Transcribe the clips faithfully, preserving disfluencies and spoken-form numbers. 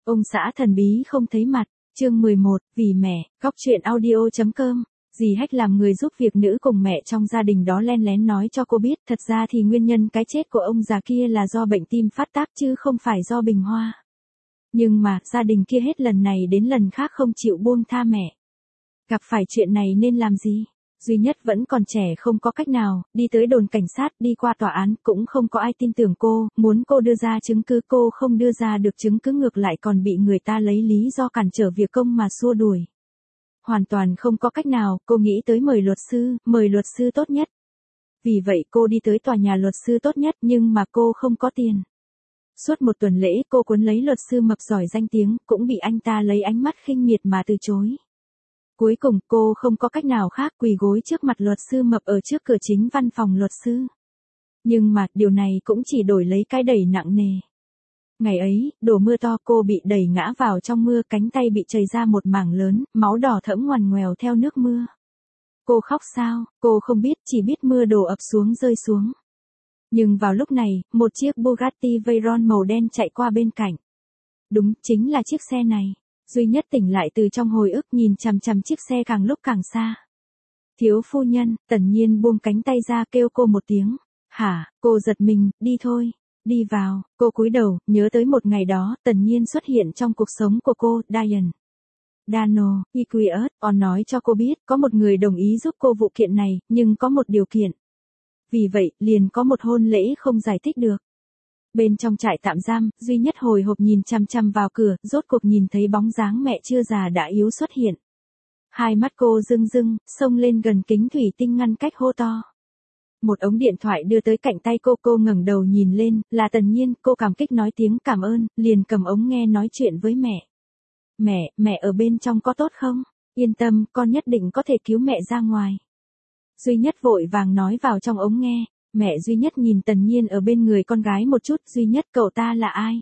Ông xã thần bí không thấy mặt, chương mười một, vì mẹ, góc truyện audio chấm com. Dì Hách làm người giúp việc nữ cùng mẹ trong gia đình đó len lén nói cho cô biết, thật ra thì nguyên nhân cái chết của ông già kia là do bệnh tim phát tác chứ không phải do bình hoa. Nhưng mà, gia đình kia hết lần này đến lần khác không chịu buông tha mẹ. Gặp phải chuyện này nên làm gì? Duy Nhất vẫn còn trẻ không có cách nào, đi tới đồn cảnh sát, đi qua tòa án, cũng không có ai tin tưởng cô, muốn cô đưa ra chứng cứ cô không đưa ra được chứng cứ ngược lại còn bị người ta lấy lý do cản trở việc công mà xua đuổi. Hoàn toàn không có cách nào, cô nghĩ tới mời luật sư, mời luật sư tốt nhất. Vì vậy cô đi tới tòa nhà luật sư tốt nhất nhưng mà cô không có tiền. Suốt một tuần lễ cô cuốn lấy luật sư mập giỏi danh tiếng, cũng bị anh ta lấy ánh mắt khinh miệt mà từ chối. Cuối cùng cô không có cách nào khác quỳ gối trước mặt luật sư mập ở trước cửa chính văn phòng luật sư. Nhưng mà điều này cũng chỉ đổi lấy cái đẩy nặng nề. Ngày ấy, đổ mưa to cô bị đẩy ngã vào trong mưa, cánh tay bị chảy ra một mảng lớn, máu đỏ thẫm ngoằn ngoèo theo nước mưa. Cô khóc sao, cô không biết, chỉ biết mưa đổ ập xuống rơi xuống. Nhưng vào lúc này, một chiếc Bugatti Veyron màu đen chạy qua bên cạnh. Đúng, chính là chiếc xe này. Duy Nhất tỉnh lại từ trong hồi ức nhìn chằm chằm chiếc xe càng lúc càng xa. Thiếu phu nhân, Tần Nhiên buông cánh tay ra kêu cô một tiếng. Hả, cô giật mình, đi thôi, đi vào, cô cúi đầu, nhớ tới một ngày đó, Tần Nhiên xuất hiện trong cuộc sống của cô, Diane. Dano, Iquius, on nói cho cô biết, có một người đồng ý giúp cô vụ kiện này, nhưng có một điều kiện. Vì vậy, liền có một hôn lễ không giải thích được. Bên trong trại tạm giam, Duy Nhất hồi hộp nhìn chằm chằm vào cửa, rốt cuộc nhìn thấy bóng dáng mẹ chưa già đã yếu xuất hiện. Hai mắt cô rưng rưng, xông lên gần kính thủy tinh ngăn cách hô to. Một ống điện thoại đưa tới cạnh tay cô, cô ngẩng đầu nhìn lên, là Tần Nhiên, cô cảm kích nói tiếng cảm ơn, liền cầm ống nghe nói chuyện với mẹ. Mẹ, mẹ ở bên trong có tốt không? Yên tâm, con nhất định có thể cứu mẹ ra ngoài. Duy Nhất vội vàng nói vào trong ống nghe. Mẹ Duy Nhất nhìn Tần Nhiên ở bên người con gái một chút, Duy Nhất cậu ta là ai?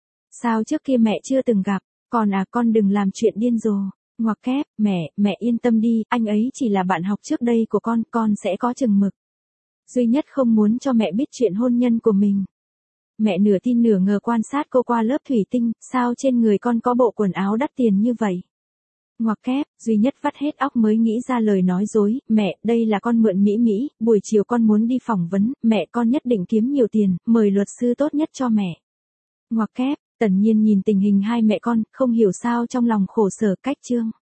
Sao trước kia mẹ chưa từng gặp, con à con đừng làm chuyện điên rồ, ngoặc kép, mẹ, mẹ yên tâm đi, anh ấy chỉ là bạn học trước đây của con, con sẽ có chừng mực. Duy Nhất không muốn cho mẹ biết chuyện hôn nhân của mình. Mẹ nửa tin nửa ngờ quan sát cô qua lớp thủy tinh, sao trên người con có bộ quần áo đắt tiền như vậy? Ngoặc kép, Duy Nhất vắt hết óc mới nghĩ ra lời nói dối, mẹ, đây là con mượn Mỹ Mỹ, buổi chiều con muốn đi phỏng vấn, mẹ con nhất định kiếm nhiều tiền, mời luật sư tốt nhất cho mẹ. Ngoặc kép, Tần Nhiên nhìn tình hình hai mẹ con, không hiểu sao trong lòng khổ sở cách chương.